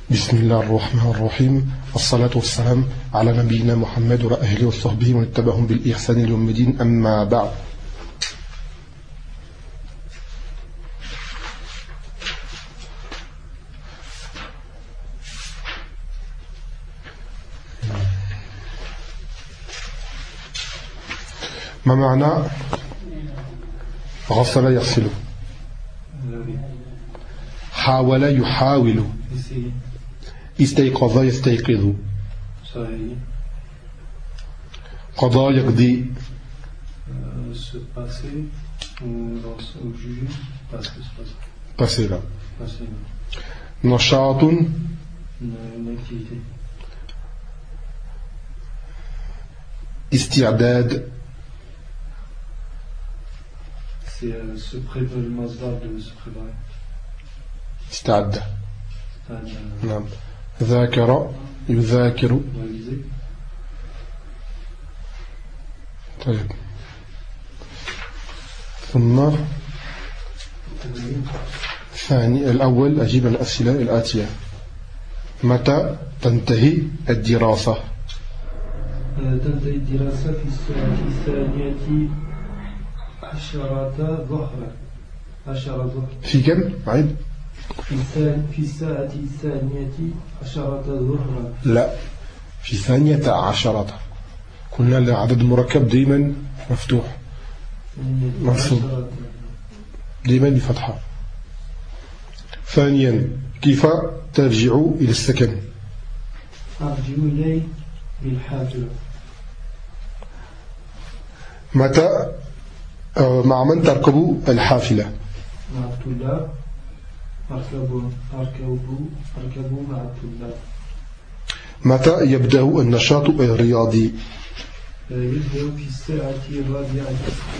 بسم الله الرحمن الرحيم. الصلاة والسلام على نبينا محمد وأهله وصحبه ومن تبعهم بالإحسان إلى يوم الدين. أما بعد. ما معنى غسل يغسل؟ حاول يحاول، استيقظ يستيقظ، قضى يقضي، passer. نشاط، استعداد، c'est se préparer, le masdar de se préparer. استعد. نعم. ذاكر يذاكر. طيب. ثم ثاني الأول أجيب الأسئلة الآتية. متى تنتهي الدراسة؟ تنتهي الدراسة في الساعة الثانية عشرة ظهرا. في كم؟ عيد. في الساعة الثانية عشرة ظهرا. لا، في ثانية عشرة. قلنا العدد المركب دائما مفتوح منصوب دائما بفتحة. ثانيا، كيف ترجع إلى السكن؟ أرجع إليه بالحافلة. متى مع من تركب الحافلة؟ مع الطلاب. أركب مع الطلاب. متى يبدأ النشاط الرياضي؟ يبدأ في الساعة الرابعة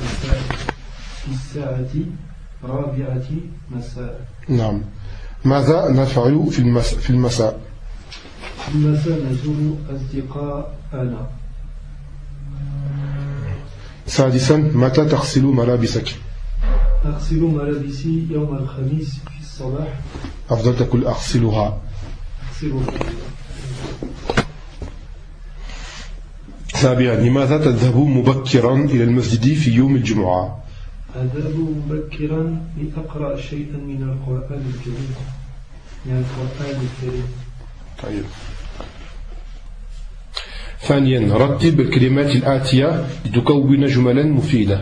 مساء. نعم. ماذا نفعل في المساء؟ في المساء نزور أصدقاءنا. سادسا، متى تغسل ملابسك؟ أغسل ملابسي يوم الخميس في الصباح. أفضل تقول أغسلها. سابعا، لماذا تذهب مبكرا إلى المسجد في يوم الجمعة؟ أذهب مبكرا لأقرأ شيئا من القرآن الكريم. طيب. ثانيا، رتب الكلمات الآتية لتكون جملا مفيدة.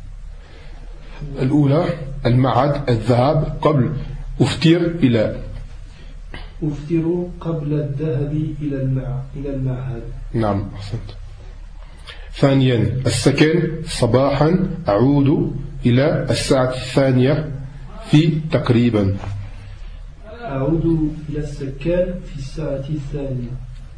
الأولى، المعهد، الذهاب، قبل، أفطر، إلى. أفطر قبل الذهاب إلى المعهد. نعم، أحسنت. ثانيا، السكن، صباحا، أعود إلى الساعة الثانية في تقريبا. أعود إلى السكن في الساعة الثانية.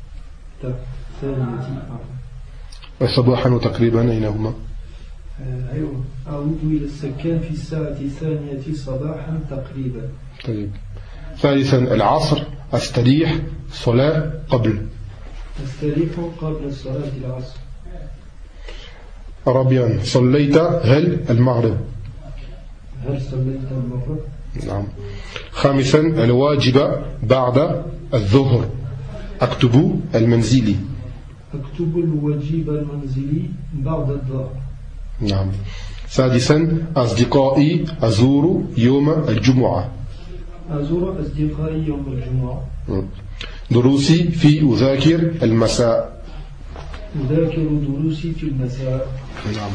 صباحا وتقريبا أين هما؟ أيوة، أعود إلى السكن في الساعة الثانية صباحا تقريبا. طيب. ثالثا، العصر، أستريح، صلاة، قبل. أستريح قبل صلاة العصر. رابعا، صليت، هل المغرب؟ هل صليت المغرب؟ نعم. خامسا، الواجب بعد الظهر، أكتب المنزلي. أكتب الواجب المنزلي بعد الظهر. نعم. سادسا، أصدقائي، أزور يوم الجمعة. أزور أصدقائي يوم الجمعة. دروسي في أذاكر المساء. أذاكر دروسي في المساء. نعم.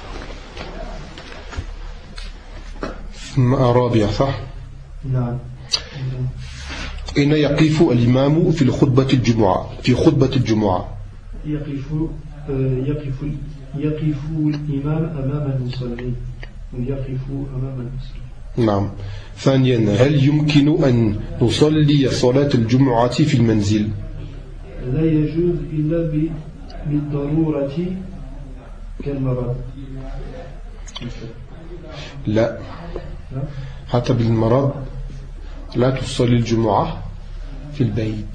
رابع، صح؟ نعم. أين يقف الإمام في خطبة الجمعة؟ في خطبة الجمعة يقف الإمام أمام المصلين. نعم. ثانيا، هل يمكن أن نصلي صلاة الجمعة في المنزل؟ لا يجوز إلا بالضرورة كالمرض. لا، حتى بالمرض لا تصلي الجمعة في البيت،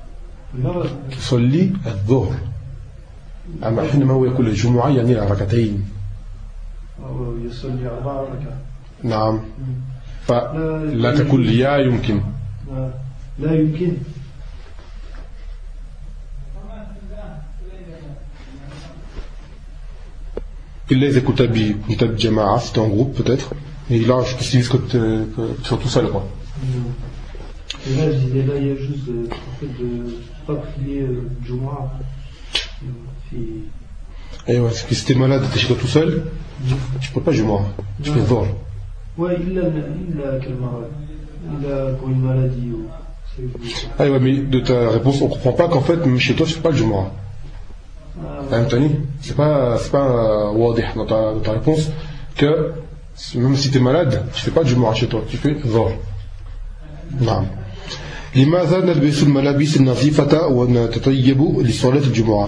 تصلي الظهر. أما حينما هو يقول الجمعة يعني ركعتين. أو يصلي 4 ركعات. نعم. فلا تقول يا يمكن. لا يمكن. إلا إذا كنت بجماعة, c'était en groupe peut-être. Et là, je précise que tu es tout seul, quoi. Et là, je disais, là, il y a juste le fait de ne pas prier Jumu'ah. Et ouais, parce que si t'es malade, t'es chez toi tout seul, tu peux pas Jumu'ah. Tu fais Dhuhr. Ouais, il a quel malade. Il a pour une maladie. Ah ouais, mais de ta réponse, on comprend pas qu'en fait, même chez toi, tu fais pas le Jumu'ah. C'est pas wadih dans ta réponse que même si tu es malade, tu fais pas du Jumu'ah chez toi, tu fais Dhuhr. نعم. لماذا نلبس الملابس النظيفة ونتطيب لصلاة الجمعة؟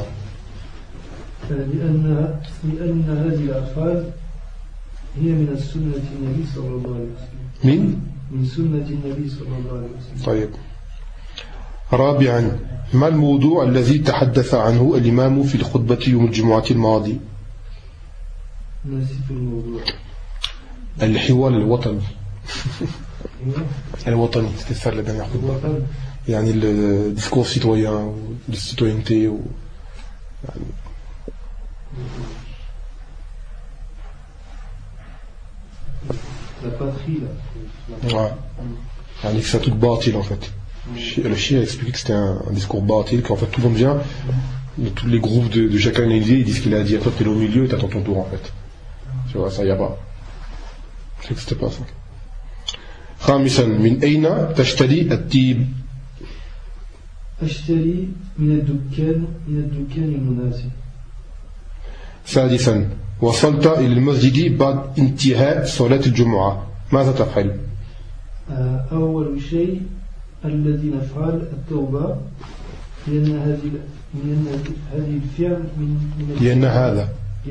لأن هذه الأفعال هي من السنة النبي صلى الله عليه وسلم. من سنة النبي صلى الله عليه وسلم. طيب. رابعا، ما الموضوع الذي تحدث عنه الإمام في الخطبة يوم الجمعة الماضي؟ نسيت الموضوع. الحوار الوطني. الوطني, c'était ça la dernière fois. يعني le discours citoyen, de citoyenneté ou la patrie là. Ouais. يعني que c'est tout bâtil en fait. Le Shia a expliqué que c'était un discours bâtil, qu'en fait tout le monde vient, de tous les groupes de chacun ils disent qu'il a dit, toi t'es là au milieu et t'attends ton tour en fait. Tu vois, ça y a pas. Je sais que c'était pas ça. خامسا، من أين تشتري الطيب؟ أشتري من الدكان المناسب. سادسا، وصلت إلى المسجد بعد انتهاء صلاة الجمعة، ماذا تفعل؟ أول شيء الذي نفعل التوبة، لأن هذه الفعل لأن هذا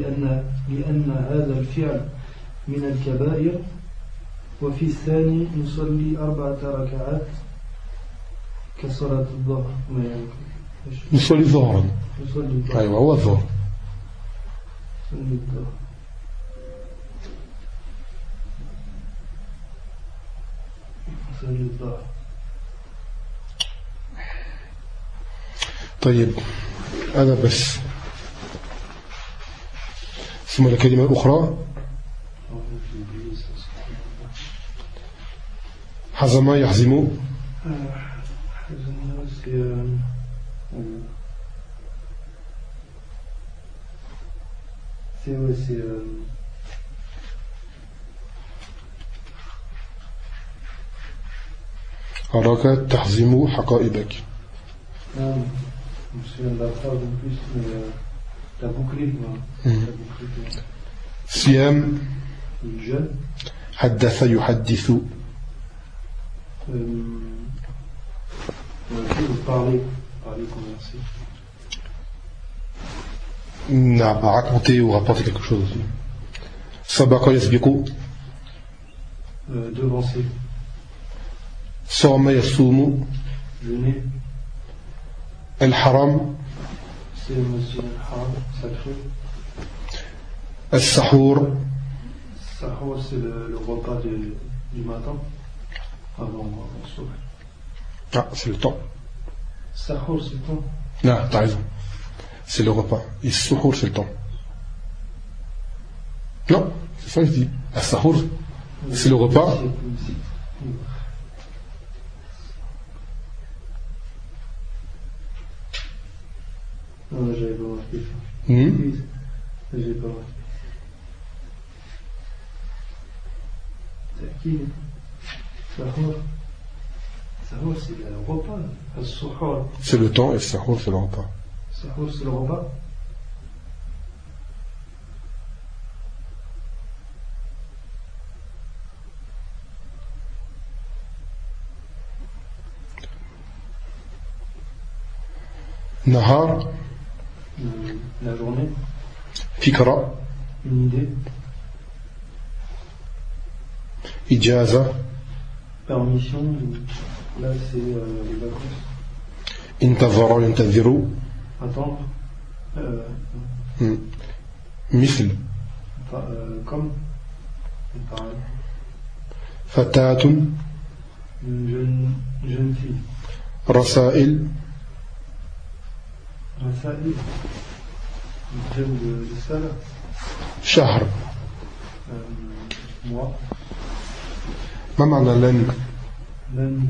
الفعل من الكبائر. وفي الثاني نصلي 4 ركعات كصلاة الظهر. نصلي ظهرا. أيوة هو الظهر. نصلي الظهر. طيب هذا بس. ثم الكلمة الأخرى حزم يحزم. أراك تحزم حقائبك. صيام. حدث يحدث. نعم، raconter ou rapporter quelque chose aussi. سبق يسبق. devancer. صام يصوم. jeûner. الحرام. c'est le masjid al-haram sacré. السحور. Sahur, c'est le repas du matin. Avant le soir. Ah, c'est le temps. Sahur, c'est le temps. Non, t'as raison. C'est le repas. Et Suhour, c'est le temps. Non, c'est ça que je dis. Sahur, c'est le repas. Non, j'avais pas remarqué ça. J'ai pas remarqué. C'est qui? Sahur, c'est le repas. Al-Suhour. C'est le temps et Sahur, c'est le repas. Sahur, c'est le repas. Nahar. La journée. Fikra. Une idée. Ijaza. Permission. Là, c'est les vacances. Intazara yantaziru. Attendre. Misl. Comme. Pareil. Fatatun. Une jeune fille. Rasail. Rasail. Une jeune de salle. شهر mois. ما معنى لن؟ لن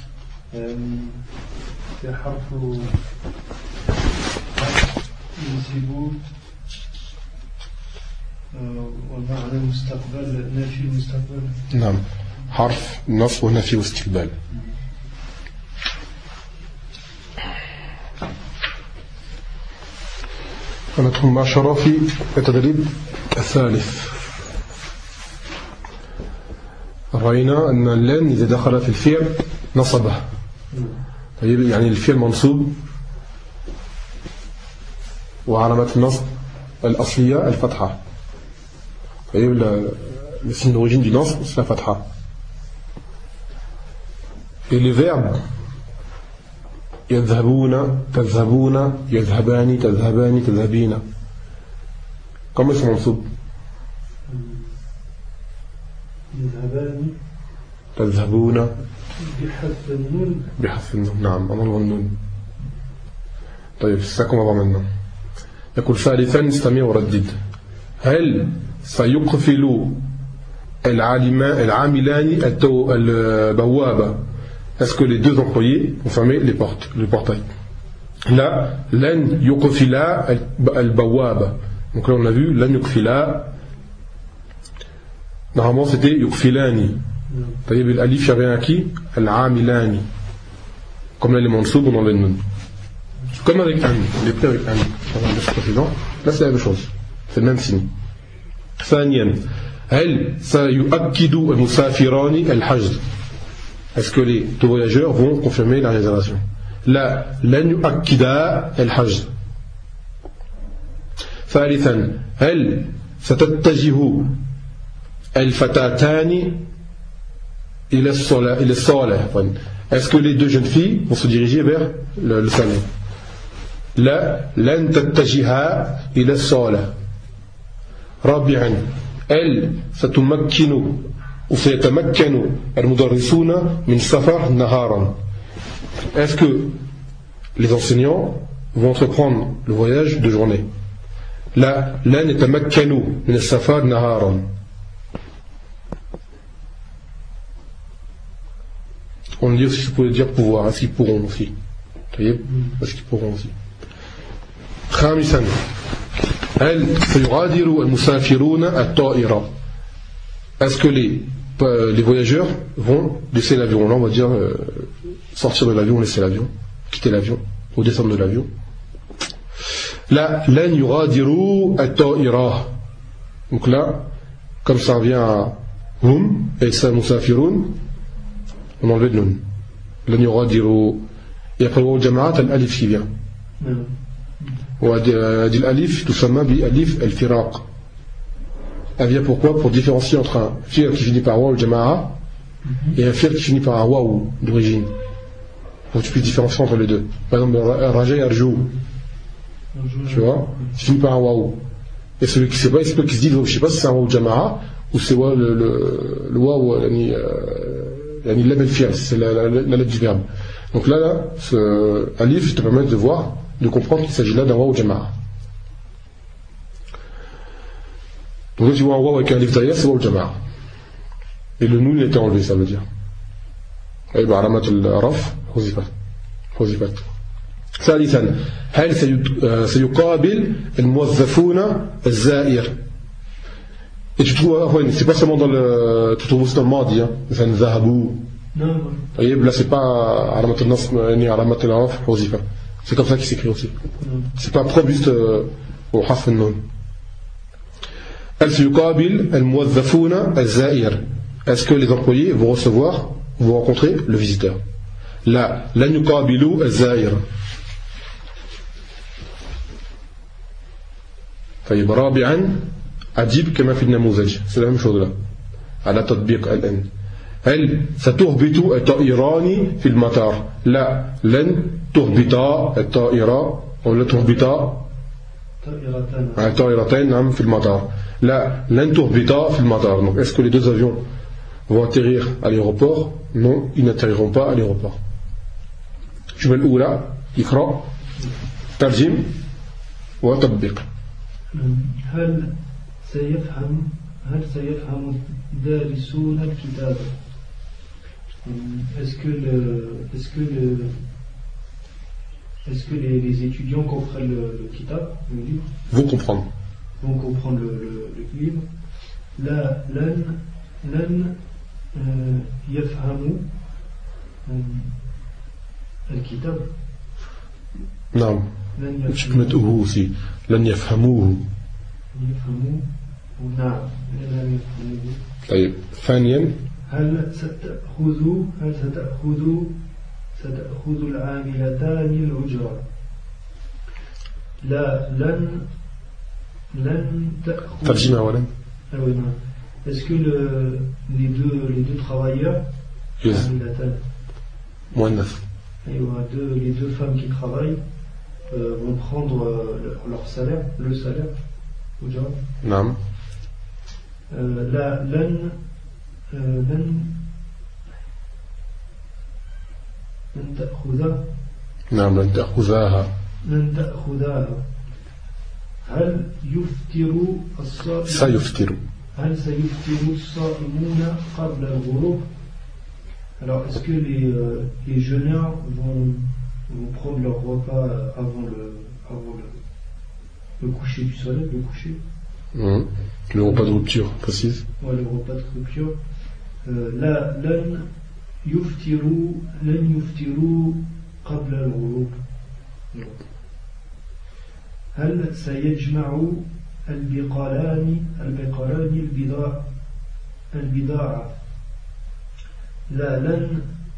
حرف ينسب والمعنى المستقبل نافي المستقبل. نعم حرف نصب ونفي واستقبال. فندخل مع شرافي التدريب الثالث. رأينا أن اللن إذا دخل في الفعل نصبه، يعني الفعل منصوب وعلامة النصب الأصلية الفتحة. Le signe d'origine du nasb, c'est la fatha. Et les verbes yadhhabuna, tadhhabuna, yadhhabani, tadhhabani, tadhhabina, comment ils sont mansoub? يذهبان تذهبون بحذف النون. بحذف النون، نعم أمر والنون. طيب c'est ça qu'on va voir maintenant. يقول ثالثا استمع وردد. هل سيقفل العاملان البوابة؟ Est-ce que les deux employés vont fermer les portes, le portail? Là, لن يقفل البوابة. Donc là on a vu لن يقفل. Normalement c'était يقفلاني. طيب الالif il y avait un qui? العاملان. Comme là les mansoub on enlève nun. Comme avec un, il est pris avec un. Dans le précédent, là c'est la même chose. C'est le même signe. ثانيا هل سيؤكد المسافران الحجز؟ Est-ce que les deux voyageurs vont confirmer la réservation? لا لن يؤكدا الحجز. ثالثا هل ستتجه الفتاتان إلى الصالة؟ Est-ce que les deux jeunes filles vont se diriger vers le salon? لا لن تتجها إلى الصالة. رابعا هل ستمكن وسيتمكن المدرسون من السفر نهارا؟ Est-ce que les enseignants vont entreprendre le voyage de journée? لا لن يتمكنوا من السفر نهارا. On dit aussi, je pourrais dire pouvoir, est-ce qu'ils pourront aussi? Est-ce qu'ils pourront aussi? خامسا هل سيغادر المسافرون الطائرة؟ Est-ce que les voyageurs vont laisser l'avion? Là on va dire sortir de l'avion, laisser l'avion, quitter l'avion ou descendre de l'avion. Là لن يغادروا الطائرة. Donc là comme ça revient à hum et ça مسافرون, on enlève le nun. لن يغادروا. Et après le jamaat al-alif qui vient. وهذه الألف تسمى بألف الفراق. Elle vient pourquoi? Pour différencier entre un fi'l qui finit par waw al-jama'a et un fi'l qui finit par un waw d'origine. Pour que tu puisses différencier entre les deux. Par exemple, raja yarjou, tu vois, qui finit par un waw. Et celui qui ne sait pas, il se peut qu'il se dise, je ne sais pas si c'est un waw al-jama'a ou c'est le waw, yani l'am al-fi'l, c'est la lettre du verbe. Donc là, ce alif te permet de voir, de comprendre qu'il s'agit là d'un waw jama'a. Donc là tu vois un waw avec un alif derrière, c'est waw jama'a. Et le nun était enlevé, ça veut dire. Et bien alamat al-raf, حذفت. ثالثا هل سيقابل الموظفون الزائر؟ Et tu trouves, c'est pas seulement dans le, tu trouves aussi dans le madi, hein, c'est un zahabou. Là c'est pas alamat al-nasb ni alamat al-raf, حذفت. C'est comme ça qu'il s'écrit aussi. C'est pas propre juste au harf al-nun. Al-yuqabil al-muwazzafuna al-za'ir. Est-ce que les employés vont recevoir, vont rencontrer le visiteur? La lan yuqabilu al-za'ir. طيب رابعا عجيب كما في النموذج. C'est la même chose là. على تطبيق الآن. هل ستهبط الطائران في المطار؟ لا لن تهبط الطائرة ولا تهبط الطائرتين نعم في المطار. لا لن تهبط في المطار. Donc est-ce que les deux avions vont atterrir à l'aéroport? Non, ils n'atterriront pas à l'aéroport. الجملة الأولى اقرأ ترجم وتطبيق. هل هل سيفهم الدارسون الكتاب. Est-ce que les étudiants comprennent le kitab, le livre? Vont comprendre. Vont comprendre le livre. La lan yafhamu al-kitab. Non. Tu peux mettre ou aussi. Lan yafhamuhu. يفهموا نعم لا يفهموا. طيب ثانيا هل ستأخذ العاملتان الأجرة. لا لن تأخذ. ترجمة أولا. Est-ce que les deux travailleurs عاملتان مؤنث. les deux femmes qui travaillent vont prendre leur salaire, le salaire أجرة. نعم. لا لن تأخذها. نعم لن تأخذها. هل يفطر الصائم. سيفطر. هل سيفطر الصائمون قبل الغروب. Alors est-ce que les jeûneurs vont prendre leur repas avant le coucher du soleil, le coucher. Le repas de rupture, précise. Ouais, le repas de rupture. لن يفطروا قبل الغروب. هل سيجمع البقالان البضاعة. لا لن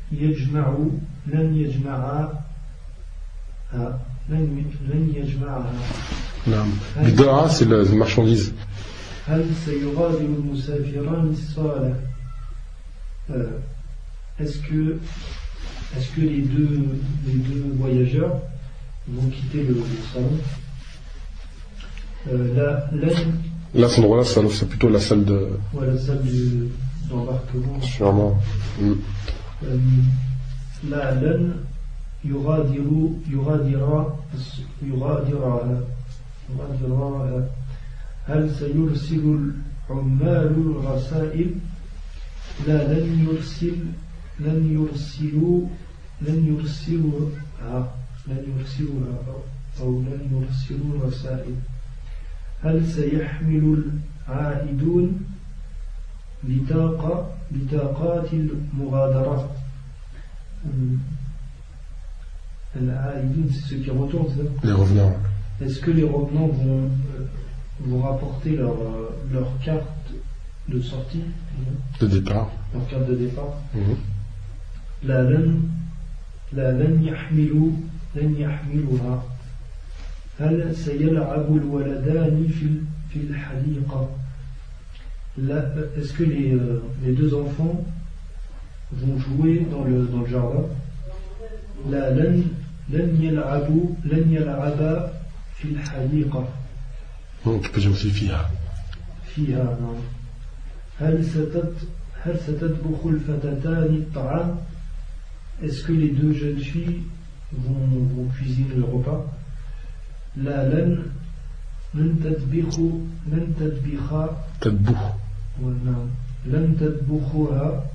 يجمعها. نعم. بضاعة c'est la marchandise. هل سيغادر المسافران الصالح. Est-ce que les deux voyageurs vont quitter le salon. Là, cet endroit-là, c'est plutôt la salle de. Ouais, la salle d'embarquement. Sûrement. لا لن يغادرها. هل سيرسل العمال الرسائل. لا لن يرسلوا رسائل. هل سيحمل العائدون بطاقات المغادرة. العائدون c'est ceux qui retournent, c'est ça? Les revenants. Est-ce que les revenants vont rapporter leur carte de sortie, de départ, leur carte de départ. لا لن يحملوها. هل سيلعب الولدان في الحديقة. Est-ce que les deux enfants vont jouer dans le jardin. لا لن يلعبا في الحديقة. Tu peux dire aussi فيها. نعم. هل ستطبخ الفتاتان الطعام. Est-ce que les deux jeunes filles vont cuisiner le repas. لا لن تطبخ. نعم. لن تطبخها.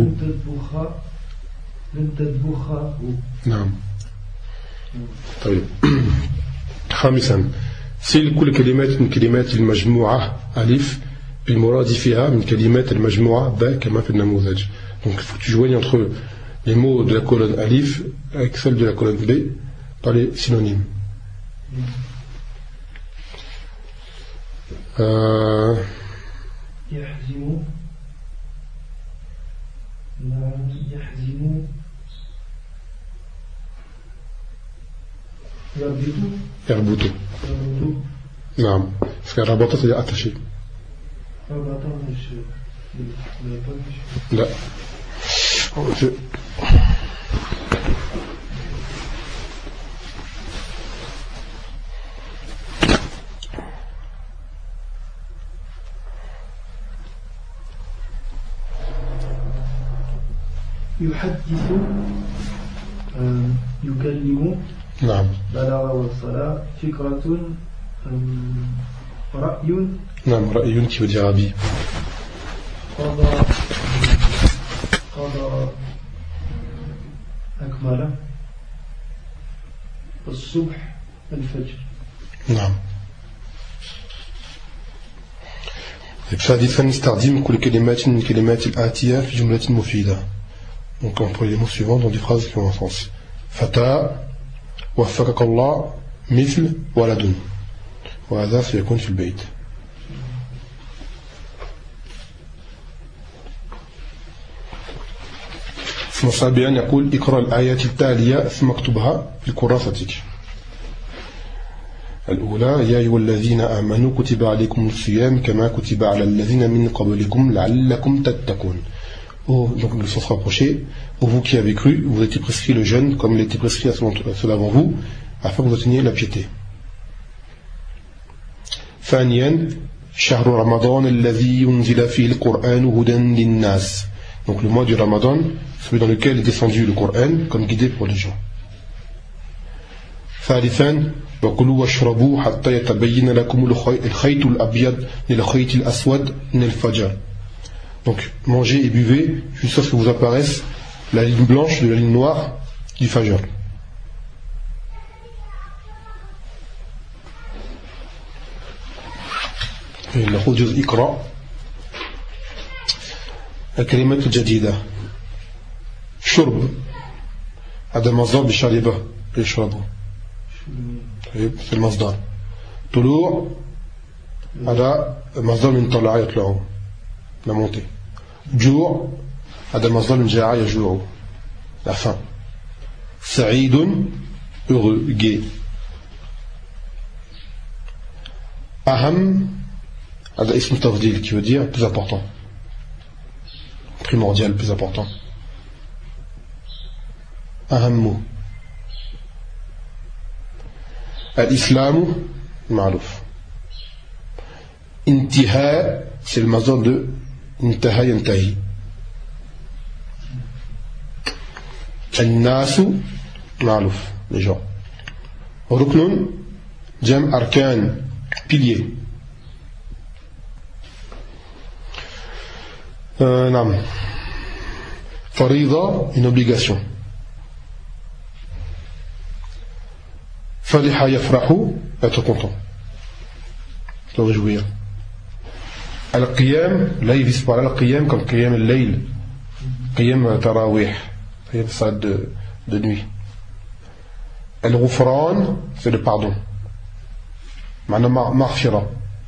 نعم. طيب. خامسا سل كل كلمات من كلمات المجموعة ألف بالمرادفها من كلمات المجموعة باء كما في النموذج. Donc il faut que tu joignes entre les mots de la colonne alif avec celle de la colonne B par les synonymes. يحزم. يربط. نعم. Parce que rabata c'est attaché. لا. يحدث. يكلم. نعم. بلاغة والصلاة. فكرة. رأي. Non, Ra'yun qui veut dire Abi. قضى أكمل الصبح الفجر. نعم. ثالثا نستخدم كل كلمات من الكلمات الآتية في جملة مفيدة. Donc on prend les mots suivants dans des phrases qui ont un sens. Fata, وفقك الله, مثل, ولد. وهذا سيكون في البيت. ثم سابعا يقول اقرأ الآيات التالية ثم اكتبها في كراستك. الأولى يا أيها الذين آمنوا كتب عليكم الصيام كما كتب على الذين من قبلكم لعلكم تتقون. Donc le sens rapproché, pour vous qui avez cru, vous étiez prescrit le jeûne comme il était prescrit à ceux d'avant vous, afin que vous atteigniez la piété. ثانيا شهر رمضان الذي ينزل فيه القرآن هدى للناس. Donc le mois du Ramadan, celui dans lequel est descendu le Coran comme guidé pour les gens. ثالثا وكلوا واشربوا حتى يتبين لكم الخيط الأبيض من الخيط الأسود من الفجر. Donc mangez et buvez jusqu'à ce que vous apparaisse la ligne blanche de la ligne noire du Fajr. ناخذ جزء اقرأ. الكلمات الجديدة شرب هذا مصدر بشربه يشربه c'est le مصدر. طلوع هذا مصدر من طلع يطلع la montée. جوع هذا مصدر من جاع يجوع la faim. سعيد heureux gai. أهم هذا اسم تفضيل qui veut dire plus important, primordial, plus important. أهم. الإسلام معروف. انتهاء c'est le masdar de انتهى ينتهي. الناس معروف les gens. ركن جمع أركان pilier. نعم. فريضة une obligation. فرح يفرح être content, se réjouir. Al-Qiyam, là il vise par là Al-Qiyam comme Qiyam al-Layl, Qiyam Tarawih, Qiyam Salat de nuit. Al-Ghufran, c'est le pardon. Ma'na maghfira.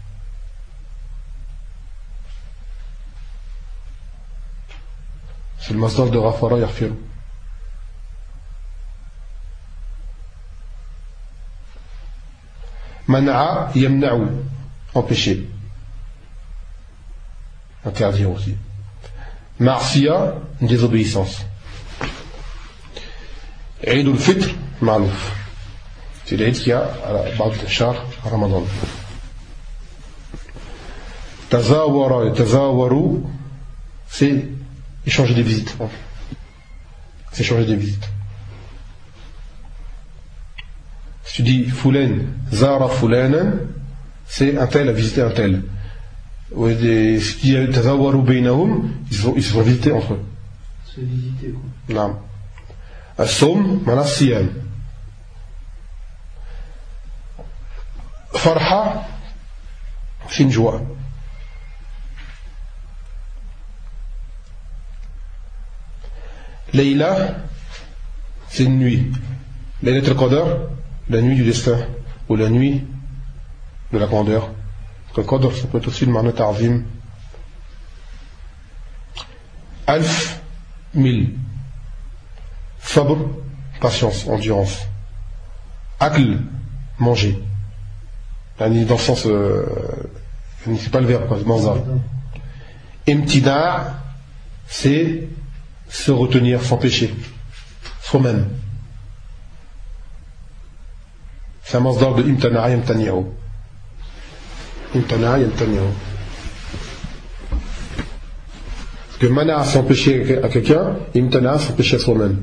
C'est le masdar de Ghafara yaghfiru. Mana'a yamna'u, empêcher, interdire aussi. Ma'siya, une désobéissance. Eid al-Fitr, ma'louf, c'est l'Eid qui a à la base de Shahr Ramadan. Tazawara et tazawaru, c'est échanger des visites. C'est échanger des visites. Si tu dis Fulan, Zara Fulanan, c'est un tel a visité un tel. Si tu dis Tazawaru Bainahum, ils se sont visités entre eux. Se visiter quoi. Non. As-Sawm, Mana Siyam. Farha, c'est une joie. Layla, c'est une nuit. Laylat al-Qadr, la nuit du destin, ou la nuit de la grandeur. Le Qadr, ça peut être aussi le Ma'na Ta'zim. Alf, 1000. Sabr, patience, endurance. Akl, manger. Dans le sens, c'est pas le verbe, quoi, c'est manzar. Imtina, c'est se retenir, s'empêcher, soi-même. C'est un masdar de imtana'a yamtani'u. Imtana'a yamtani'u. Parce que mana'a s'empêcher à quelqu'un, imtana'a s'empêcher à soi-même.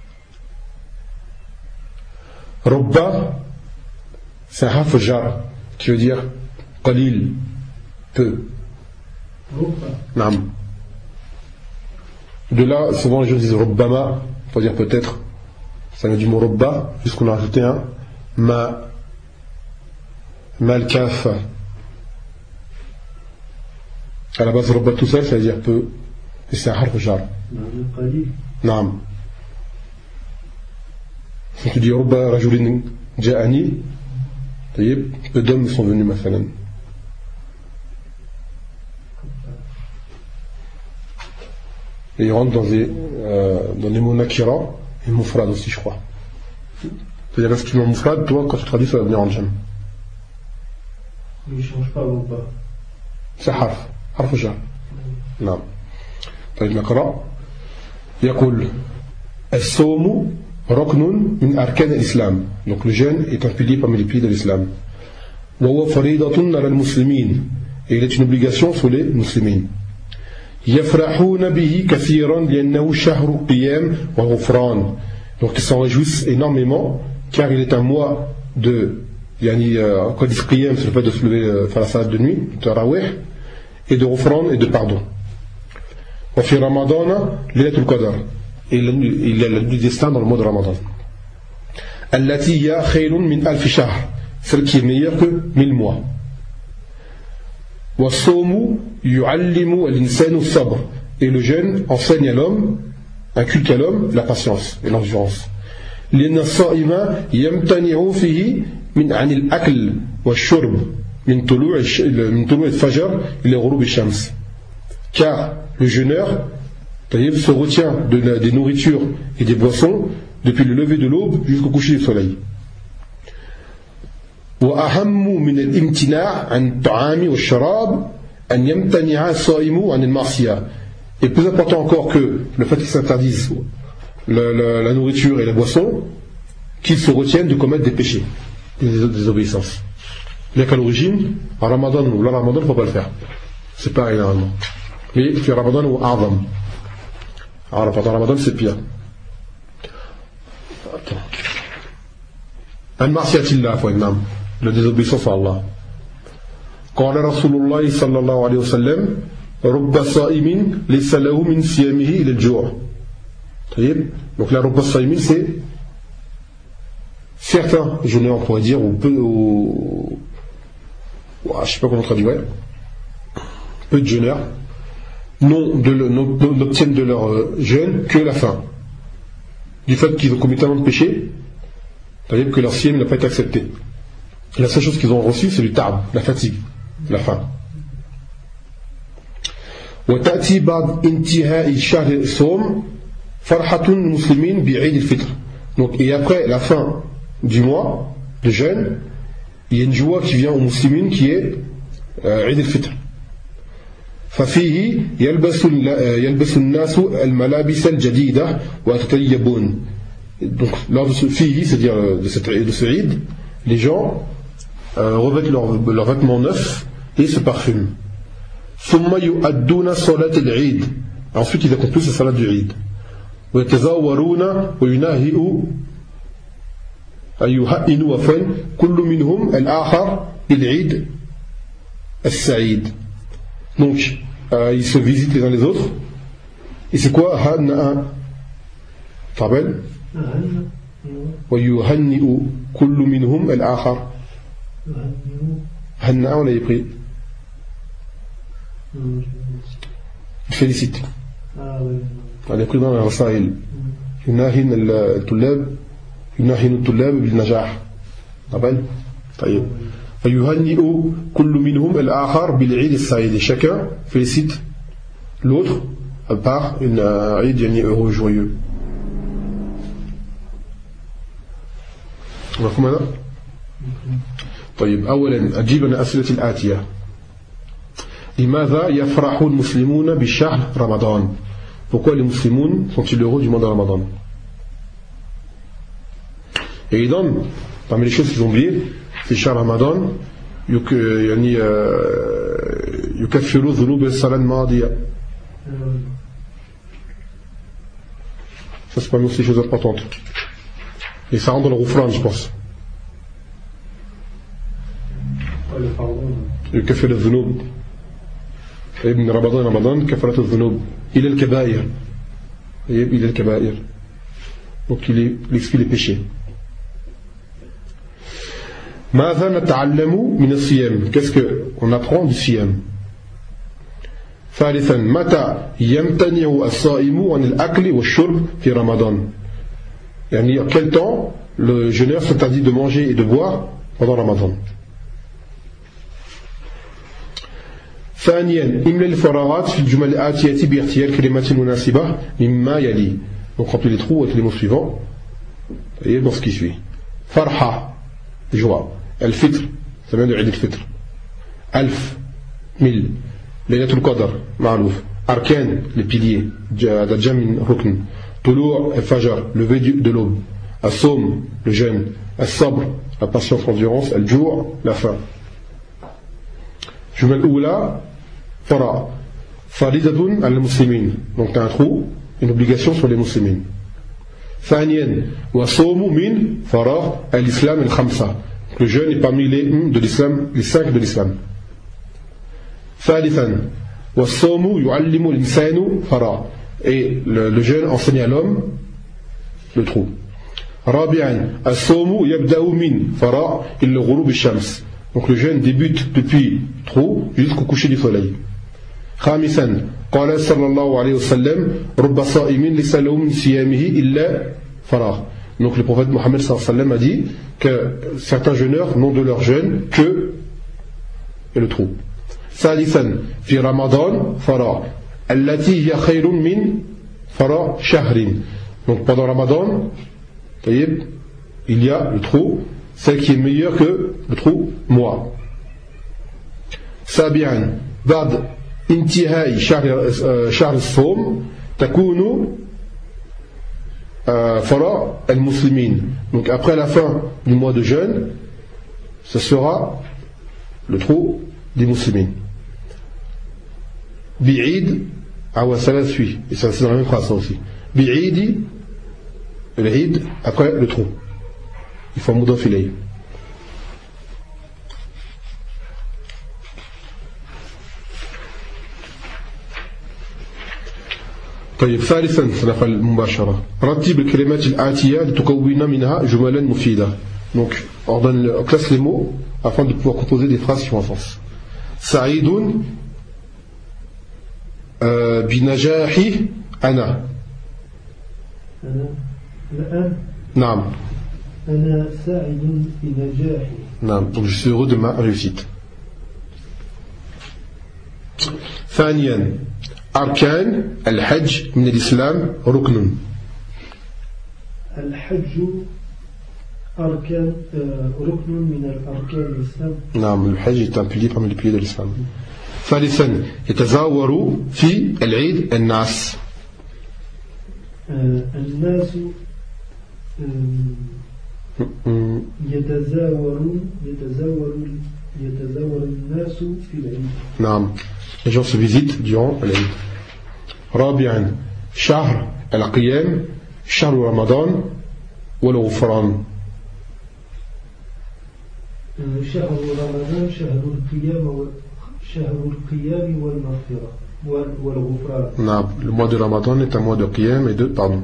Rubba, c'est un harf jar qui veut dire qalil, peu. Naam. De là, souvent les gens disent rubbama, pour dire peut-être, ça vient du mot rubba, puisqu'on a rajouté un ma al-kaf. À la base, rubba tout seul, ça veut dire peu, et c'est un harf jar. Naam. Si tu dis rubba rajulin ja'ani, peu d'hommes sont venus, mathalan. Et ils rentrent dans des mots nakira et mufrad aussi, je crois. C'est-à-dire que si tu mets mufrad, toi, quand tu traduis, ça va venir en jam. Mais il ne change pas ou pas. C'est harf jar. Non. طيب نقرأ. يقول الصوم ركن من أركان الإسلام. Donc le jeûne est un pilier parmi les piliers de l'islam. وهو فريضة على المسلمين. Et il est une obligation sur les musulmans. يفرحون به كثيرا لأنه شهر قيام وغفران. Donc ils s'en réjouissent énormément car il est un mois de quand ils disent qiyam, c'est le fait de se lever faire la salade de nuit, tarawih, et de ghufran et de pardon. وفي رمضان ليلة القدر. Et il y a la nuit du destin dans le mois de Ramadan. التي هي خير من 1000 شهر. Celle qui est meilleure que 1000 mois. والصوم يعلم الإنسان الصبر. Et le jeûne enseigne à l'homme, inculque à l'homme la patience et l'endurance. لأن الصائم يمتنع فيه عن الأكل والشرب من طلوع الفجر إلى غروب الشمس. Car le jeûneur se retient des nourritures et des boissons depuis le lever de l'aube jusqu'au coucher du soleil. وأهم من الامتناع عن الطعام والشراب أن يمتنع الصائم عن المعصية. Et plus important encore que le fait qu'ils s'interdisent la nourriture et la boisson, qu'ils se retiennent de commettre des péchés, des désobéissances. Bien qu'à l'origine, en Ramadan ou la Ramadan, il ne faut pas le faire. C'est pas énormément. Mais في Ramadan ou A'zam. Alors pendant Ramadan, c'est pire. عن معصية الله فإنهم la désobéissance à Allah. قال رسول الله صلى الله عليه وسلم رب صائم ليس له من صيامه إلى الجوع. Donc la رب صائم c'est certains jeûneurs, on pourrait dire, ou je sais pas comment traduire, peu de jeûneurs n'obtiennent de leur jeûne que la faim, du fait qu'ils ont commis tellement de péchés, c'est-à-dire que leur siyam n'a pas été accepté. Et la seule chose qu'ils ont reçue, c'est du ta'ab, la fatigue, la faim. وتأتي بعد انتهاء شهر الصوم فرحة المسلمين بعيد الفطر. Donc, et après la fin du mois de jeûne, il y a une joie qui vient aux musulmans qui est Eid al-Fitr. ففيه يلبس الناس الملابس الجديدة ويتطيبون. Donc lors de ce fihi, c'est-à-dire de ce Eid, les gens revêtent leurs vêtements neufs et se parfument. ثم يؤدون صلاة العيد. Ensuite ils accomplissent la salat du Eid. ويتزاورون ويناهئوا يهئنوا كل منهم الآخر بالعيد السعيد. Donc ils se visitent les uns les autres. Et c'est quoi هنأ؟ tu te rappelles? ويهنئ كل منهم الآخر. هنأ on l'avait pris. félicite. On a pris dans la rasail. يناهن الطلاب بالنجاح. طبعا طيب فيهنئ كل منهم الآخر بالعيد السعيد. Chacun félicite l'autre par une عيد يعني heureux joyeux. مفهوم هذا؟ طيب أولا أجيب عن الأسئلة الآتية. لماذا يفرح المسلمون بشهر رمضان؟ Pourquoi les musulmans sont-ils heureux du mois de Ramadan? Et ils donnent, parmi les choses qu'ils ont oubliées, c'est Shahr Ramadan, يكفروا ذنوب السنة الماضية. Ça c'est parmi aussi des choses importantes. Et ça rentre dans le Ghufran, je pense. après le pardon. يكفر الذنوب من رمضان كفرت الذنوب إلى الكبائر إلى الكبائر. Donc il exclut les péchés. ماذا نتعلم من الصيام? Qu'est-ce qu'on apprend du siyam? ثالثا متى يمتنع الصائم عن الأكل والشرب في رمضان؟ يعني quel temps le jeûneur s'interdit de manger et de boire pendant Ramadan. ثانيا املأ الفراغات في الجمل الآتية باختيار كلمات مناسبة مما يلي. Donc remplis les trous avec les mots suivants et dans ce qui suit. فرحة, joie. الفطر, ça vient de عيد الفطر. ألف, 1000. ليلة القدر, معروف. أركان, les piliers. هذا جمع من ركن. طلوع الفجر, lever de l'aube. الصوم, le jeûne. الصبر, la patience, l'endurance. الجوع, la faim. الجملة الأولى فرع فريضة على المسلمين. Donc tu as un trou, une obligation sur les musulmans. ثانيا وصوم من فراغ الإسلام الخمسة. Le jeûne est parmi les de l'islam, les 5 de l'islam. ثالثا والصوم يعلم الإنسان فراغ. Et le jeûne enseigne à l'homme le trou. رابعا الصوم يبدأ من فراغ إلى غروب الشمس. Donc le jeûne débute depuis trou jusqu'au coucher du soleil. خامسا قال صلى الله عليه وسلم رب صائم ليس له من صيامه إلا فراغ. Donc le prophète Mohammed sallallahu alayhi wa sallam a dit que certains jeûneurs n'ont de leur jeûne que et le trou. ثالثا في رمضان فراغ التي هي خير من فراغ شهر. Donc pendant Ramadan, il y a le trou, celle qui est meilleure que le trou mois. سابعا بعد انتهاء شهر الصوم تكون فراغ المسلمين. Donc après la fin du mois de jeûne, ce sera le trou des musulmans. بعيد أو ثلاث suit, et ça c'est dans la même phrase ça aussi. بعيد العيد après le trou. Il faut مضاف إليه. طيب ثالثا سنفعل مباشرة رتب الكلمات الآتية لتكون منها جملا مفيدة. Donc on classe les mots afin de pouvoir composer des phrases qui ont un sens. سعيد بنجاح أنا. الآن نعم. أنا سعيد بنجاحي. نعم. Donc je suis heureux de ma réussite. ثانيا أركان الحج من الإسلام ركن. الحج أركان ركن من الأركان الإسلام. نعم الحج est un pilier parmi les piliers de l'islam. ثالثا يتزاور في العيد الناس. الناس يتزاور الناس في العيد. نعم les gens se visitent durant l'Aïd. رابعا شهر القيام شهر رمضان والغفران. شهر رمضان شهر القيام والمغفرة والغفران. نعم le mois de Ramadan est un mois de qiyam et de pardon.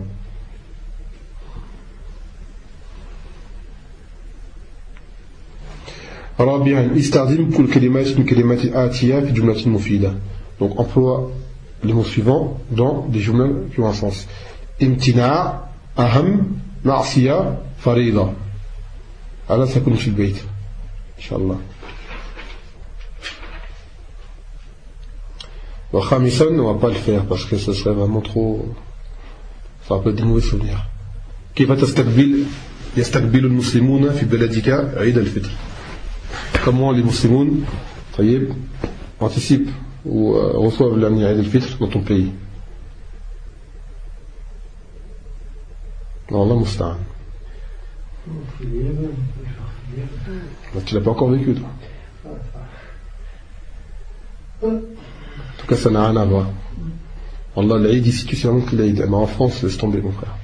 رابعا استخدم كل كلمات من كلمات الآتية في جملة مفيدة. Donc emploie les mots suivants dans des jumlas qui ont un sens. امتناع أهم معصية فريضة. على سكن في البيت إن شاء الله. وخامسا on va pas le faire parce que ce serait vraiment trop, ça peut être des mauvais souvenirs. كيف يستقبل المسلمون في بلدك عيد الفطر. Comment les musulmans anticipent ou reçoivent l'année Eid al-Fitr dans ton pays. Allah musta'an. Tu l'as pas encore vécu toi. En tout cas ça n'a rien à voir. Allah l'Eid ici tu sais vraiment que l'Eid. Mais en France laisse tomber mon frère.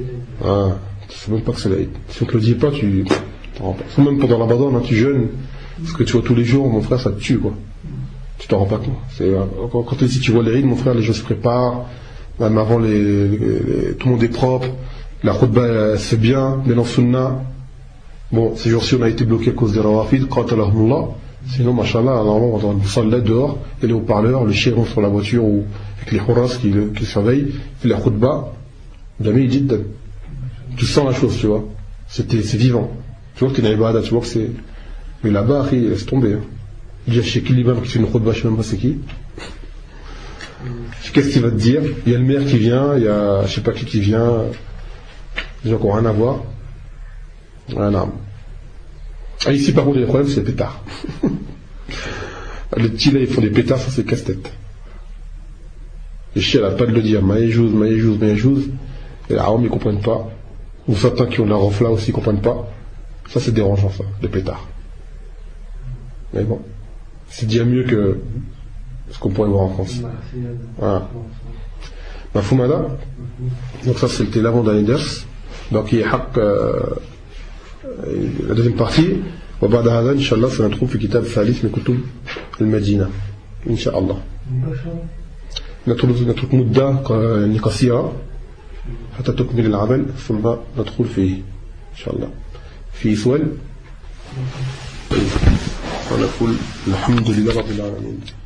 Ah, tu sais même pas que c'est l'Eid. Si on te le dit pas tu t'en rends pas. Même pendant Ramadan tu jeûnes Ce que tu vois tous les jours, mon frère, ça te tue, quoi. Tu t'en rends pas compte. Quand si tu vois les rides, mon frère, les gens se préparent, même avant tout le monde est propre, la khutba c'est bien, bien sunna. Bon, ces jours-ci on a été bloqué à cause des rawafid, qatalahumullah. Sinon, machallah, normalement, on entend là dehors, et les haut-parleurs, le chien sur la voiture, ou avec les hurras qui surveillent, il fait la khutba, jamais il dit, tu sens la chose, tu vois. C'est vivant. Tu vois que t'es dans l'ibada, tu vois que c'est. Mais là-bas, il laisse tomber. Il y a chez qui l'imam qui fait une khutba, je sais même pas c'est qui. Qu'est-ce qu'il va te dire? Il y a le maire qui vient, il y a je sais pas qui vient, des gens qui n'ont rien à voir. Voilà. Ah, ici par contre le problème c'est les pétards. Les petits là ils font des pétards, ça c'est casse-tête. Les chiens n'arrêtent pas de le dire, maïjouz, et là ils comprennent pas. Ou certains qui ont la rofla aussi ils comprennent pas. Ça c'est dérangeant ça, les pétards. Mais bon, c'est déjà mieux que ce qu'on pourrait voir en France. Voilà. Mafumada. Donc ça c'était l'avant-dernier ders. Donc il y a la deuxième partie. وبعد هذا إن شاء الله سندخل في كتاب ثالث من كتب المدينة إن شاء الله. نترك مدة قصيرة حتى تكمل العمل ثم ندخل فيه إن شاء الله. في سؤال؟ ونقول الحمد لله رب العالمين.